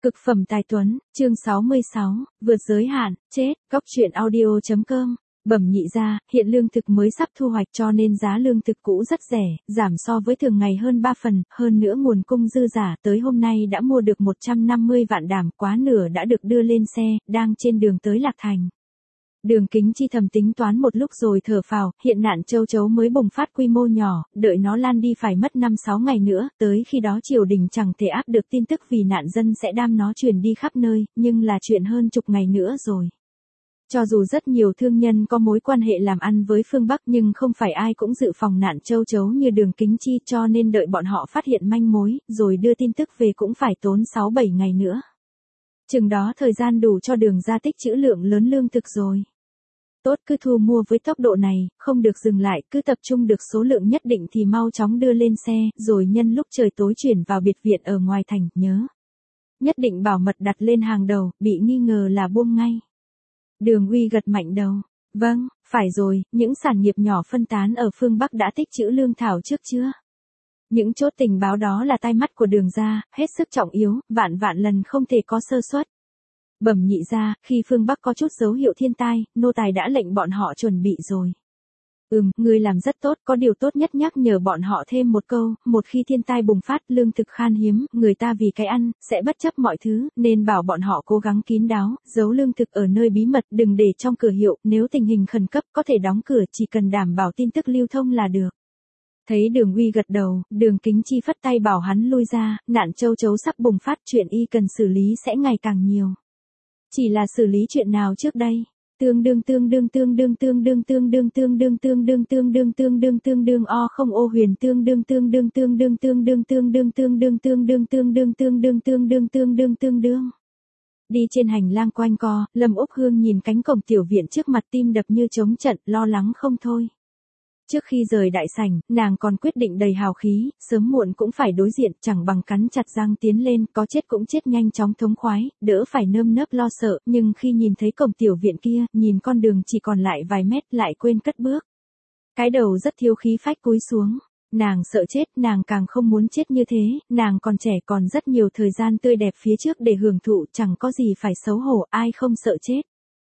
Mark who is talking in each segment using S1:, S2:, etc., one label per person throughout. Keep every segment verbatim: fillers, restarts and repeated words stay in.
S1: Cực phẩm tài tuấn, chương sáu mươi sáu, vượt giới hạn, chết, góc truyện audio chấm com. Bẩm nhị gia, hiện lương thực mới sắp thu hoạch cho nên giá lương thực cũ rất rẻ, giảm so với thường ngày hơn ba phần, hơn nữa nguồn cung dư giả, tới hôm nay đã mua được một trăm năm mươi vạn đảm, quá nửa đã được đưa lên xe, đang trên đường tới Lạc Thành. Đường Kính Chi thầm tính toán một lúc rồi thở phào, hiện nạn châu chấu mới bùng phát quy mô nhỏ, đợi nó lan đi phải mất năm sáu ngày nữa, tới khi đó triều đình chẳng thể áp được tin tức vì nạn dân sẽ đam nó truyền đi khắp nơi, nhưng là chuyện hơn chục ngày nữa rồi. Cho dù rất nhiều thương nhân có mối quan hệ làm ăn với phương Bắc nhưng không phải ai cũng dự phòng nạn châu chấu như Đường Kính Chi, cho nên đợi bọn họ phát hiện manh mối, rồi đưa tin tức về cũng phải tốn sáu bảy ngày nữa. Chừng đó thời gian đủ cho Đường gia tích trữ lượng lớn lương thực rồi. Tốt, cứ thu mua với tốc độ này, không được dừng lại, cứ tập trung được số lượng nhất định thì mau chóng đưa lên xe, rồi nhân lúc trời tối chuyển vào biệt viện ở ngoài thành, nhớ. Nhất định bảo mật đặt lên hàng đầu, bị nghi ngờ là buông ngay. Đường Uy gật mạnh đầu. Vâng, phải rồi, những sản nghiệp nhỏ phân tán ở phương Bắc đã tích trữ lương thảo trước chưa? Những chốt tình báo đó là tai mắt của Đường gia, hết sức trọng yếu, vạn vạn lần không thể có sơ suất. Bẩm nhị gia, khi phương Bắc có chút dấu hiệu thiên tai, nô tài đã lệnh bọn họ chuẩn bị rồi. Ừm, ngươi làm rất tốt, có điều tốt nhất nhắc nhở bọn họ thêm một câu, một khi thiên tai bùng phát, lương thực khan hiếm, người ta vì cái ăn, sẽ bất chấp mọi thứ, nên bảo bọn họ cố gắng kín đáo, giấu lương thực ở nơi bí mật, đừng để trong cửa hiệu, nếu tình hình khẩn cấp có thể đóng cửa, chỉ cần đảm bảo tin tức lưu thông là được. Thấy Đường Uy gật đầu, Đường Kính Chi phất tay bảo hắn lui ra, nạn châu chấu sắp bùng phát, chuyện y cần xử lý sẽ ngày càng nhiều. Chỉ là xử lý chuyện nào trước đây? Tương đương tương đương tương đương tương đương tương đương tương đương tương đương tương đương tương đương tương đương o không ô huyền tương đương tương đương tương đương tương đương tương đương tương đương tương đương tương đương tương đương tương đương tương đương tương đương. Đi trên hành lang quanh co, Lâm Úc Hương nhìn cánh cổng tiểu viện trước mặt tim đập như trống trận, lo lắng không thôi. Trước khi rời đại sảnh, nàng còn quyết định đầy hào khí, sớm muộn cũng phải đối diện, chẳng bằng cắn chặt răng tiến lên, có chết cũng chết nhanh chóng thống khoái, đỡ phải nơm nớp lo sợ, nhưng khi nhìn thấy cổng tiểu viện kia, nhìn con đường chỉ còn lại vài mét lại quên cất bước. Cái đầu rất thiếu khí phách cúi xuống, nàng sợ chết, nàng càng không muốn chết như thế, nàng còn trẻ còn rất nhiều thời gian tươi đẹp phía trước để hưởng thụ, chẳng có gì phải xấu hổ, ai không sợ chết.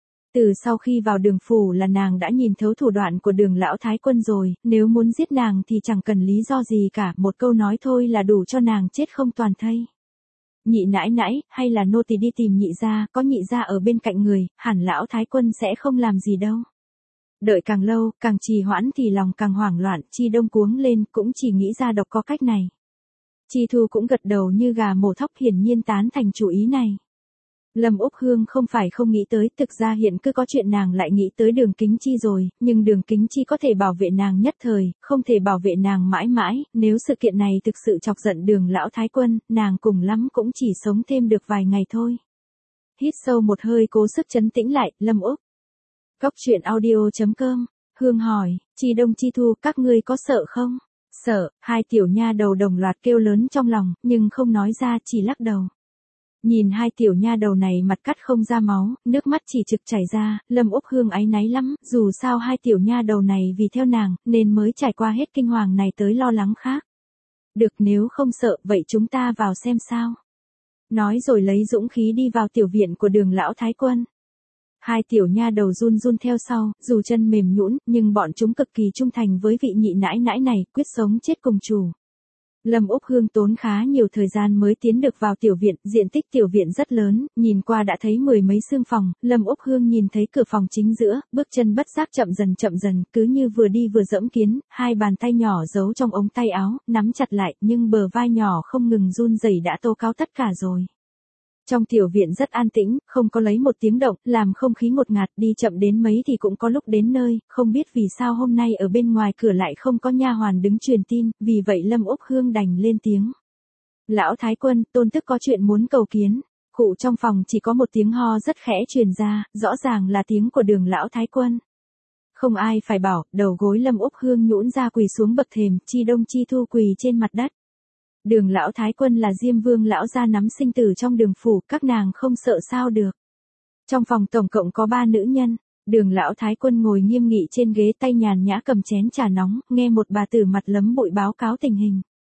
S1: Từ sau khi vào Đường phủ là nàng đã nhìn thấu thủ đoạn của Đường lão thái quân rồi, nếu muốn giết nàng thì chẳng cần lý do gì cả, một câu nói thôi là đủ cho nàng chết không toàn thây. Nhị nãi nãi, hay là nô tỳ đi tìm nhị gia, có nhị gia ở bên cạnh người, hẳn lão thái quân sẽ không làm gì đâu. Đợi càng lâu, càng trì hoãn thì lòng càng hoảng loạn, Chi Đông cuống lên, cũng chỉ nghĩ ra độc có cách này. Chi Thu cũng gật đầu như gà mổ thóc, hiển nhiên tán thành chủ ý này. Lâm Úc Hương không phải không nghĩ tới, thực ra hiện cứ có chuyện nàng lại nghĩ tới Đường Kính Chi rồi, nhưng Đường Kính Chi có thể bảo vệ nàng nhất thời, không thể bảo vệ nàng mãi mãi, nếu sự kiện này thực sự chọc giận Đường lão thái quân, nàng cùng lắm cũng chỉ sống thêm được vài ngày thôi. Hít sâu một hơi cố sức trấn tĩnh lại, Lâm Úc. Góc truyện audio chấm com, Hương hỏi, Chi Đông Chi Thu, các ngươi có sợ không? Sợ, hai tiểu nha đầu đồng loạt kêu lớn trong lòng, nhưng không nói ra, chỉ lắc đầu. Nhìn hai tiểu nha đầu này mặt cắt không ra máu, nước mắt chỉ trực chảy ra, Lâm Úc Hương áy náy lắm, dù sao hai tiểu nha đầu này vì theo nàng, nên mới trải qua hết kinh hoàng này tới lo lắng khác. Được, nếu không sợ, vậy chúng ta vào xem sao. Nói rồi lấy dũng khí đi vào tiểu viện của Đường lão thái quân. Hai tiểu nha đầu run run theo sau, dù chân mềm nhũn, nhưng bọn chúng cực kỳ trung thành với vị nhị nãi nãi này, quyết sống chết cùng chủ. Lâm Úc Hương tốn khá nhiều thời gian mới tiến được vào tiểu viện, diện tích tiểu viện rất lớn, nhìn qua đã thấy mười mấy xương phòng, Lâm Úc Hương nhìn thấy cửa phòng chính giữa, bước chân bất giác chậm dần chậm dần, cứ như vừa đi vừa dẫm kiến, hai bàn tay nhỏ giấu trong ống tay áo, nắm chặt lại, nhưng bờ vai nhỏ không ngừng run rẩy đã tố cáo tất cả rồi. Trong tiểu viện rất an tĩnh, không có lấy một tiếng động, làm không khí ngột ngạt, đi chậm đến mấy thì cũng có lúc đến nơi, không biết vì sao hôm nay ở bên ngoài cửa lại không có nha hoàn đứng truyền tin, vì vậy Lâm Úc Hương đành lên tiếng. Lão thái quân, tôn tức có chuyện muốn cầu kiến. Cụ trong phòng chỉ có một tiếng ho rất khẽ truyền ra, rõ ràng là tiếng của Đường lão thái quân. Không ai phải bảo, đầu gối Lâm Úc Hương nhũn ra quỳ xuống bậc thềm, Chi Đông Chi Thu quỳ trên mặt đất. Đường lão thái quân là Diêm Vương lão gia nắm sinh tử trong Đường phủ, các nàng không sợ sao được. Trong phòng tổng cộng có ba nữ nhân, Đường lão thái quân ngồi nghiêm nghị trên ghế, tay nhàn nhã cầm chén trà nóng, nghe một bà tử mặt lấm bụi báo cáo tình hình.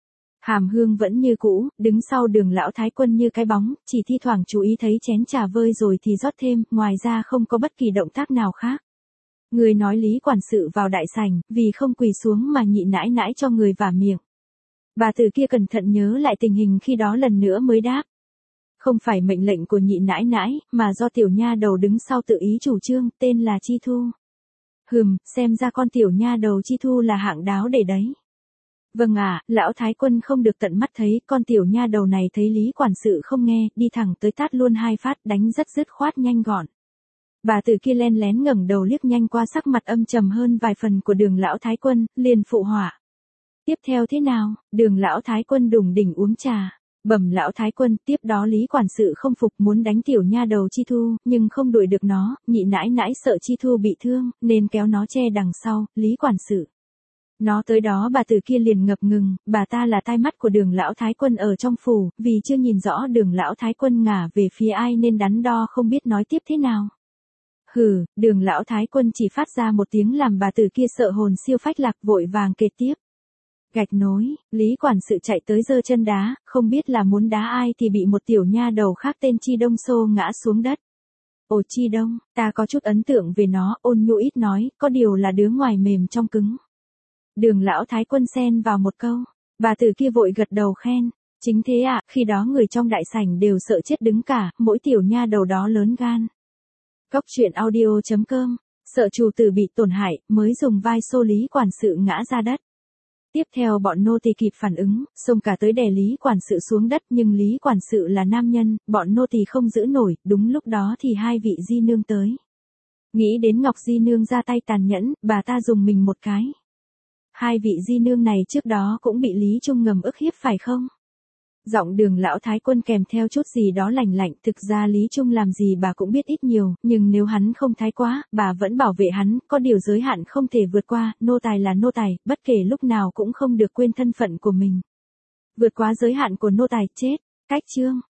S1: Hàm Hương vẫn như cũ, đứng sau Đường lão thái quân như cái bóng, chỉ thi thoảng chú ý thấy chén trà vơi rồi thì rót thêm, ngoài ra không có bất kỳ động tác nào khác. Người nói Lý quản sự vào đại sảnh, vì không quỳ xuống mà nhị nãi nãi cho người vả miệng. Bà từ kia cẩn thận nhớ lại tình hình khi đó lần nữa mới đáp. Không phải mệnh lệnh của nhị nãi nãi, mà do tiểu nha đầu đứng sau tự ý chủ trương, tên là Chi Thu. Hừm, xem ra con tiểu nha đầu Chi Thu là hạng đáo để đấy. Vâng ạ, lão thái quân không được tận mắt thấy, con tiểu nha đầu này thấy Lý quản sự không nghe, đi thẳng tới tát luôn hai phát, đánh rất dứt khoát nhanh gọn. Bà từ kia len lén ngẩng đầu liếc nhanh qua sắc mặt âm trầm hơn vài phần của Đường lão thái quân, liền phụ họa. Tiếp theo thế nào? Đường lão thái quân đùng đỉnh uống trà. Bẩm lão thái quân, tiếp đó Lý quản sự không phục muốn đánh tiểu nha đầu Chi Thu, nhưng không đuổi được nó, nhị nãi nãi sợ Chi Thu bị thương, nên kéo nó che đằng sau, Lý quản sự. Nó tới đó bà từ kia liền ngập ngừng, bà ta là tai mắt của Đường lão thái quân ở trong phủ, vì chưa nhìn rõ Đường lão thái quân ngả về phía ai nên đắn đo không biết nói tiếp thế nào. Hừ, Đường lão thái quân chỉ phát ra một tiếng làm bà từ kia sợ hồn siêu phách lạc, vội vàng kể tiếp. Gạch nối, Lý quản sự chạy tới giơ chân đá, không biết là muốn đá ai thì bị một tiểu nha đầu khác tên Chi Đông xô ngã xuống đất. Ồ Chi Đông, ta có chút ấn tượng về nó, Ôn Nhu ít nói, có điều là đứa ngoài mềm trong cứng. Đường lão thái quân xen vào một câu, bà từ kia vội gật đầu khen. Chính thế ạ, à, khi đó người trong đại sảnh đều sợ chết đứng cả, mỗi tiểu nha đầu đó lớn gan. Cóc truyện audio chấm com, sợ chủ tử bị tổn hại, mới dùng vai xô Lý quản sự ngã ra đất. Tiếp theo bọn nô tỳ kịp phản ứng, xông cả tới đè Lý quản sự xuống đất, nhưng Lý quản sự là nam nhân, bọn nô tỳ không giữ nổi, đúng lúc đó thì hai vị di nương tới. Nghĩ đến Ngọc di nương ra tay tàn nhẫn, bà ta dùng mình một cái. Hai vị di nương này trước đó cũng bị Lý Trung ngầm ức hiếp phải không? Giọng Đường lão thái quân kèm theo chút gì đó lạnh lạnh, thực ra Lý Trung làm gì bà cũng biết ít nhiều, nhưng nếu hắn không thái quá, bà vẫn bảo vệ hắn, có điều giới hạn không thể vượt qua, nô tài là nô tài, bất kể lúc nào cũng không được quên thân phận của mình. Vượt quá giới hạn của nô tài, chết. Cách chương.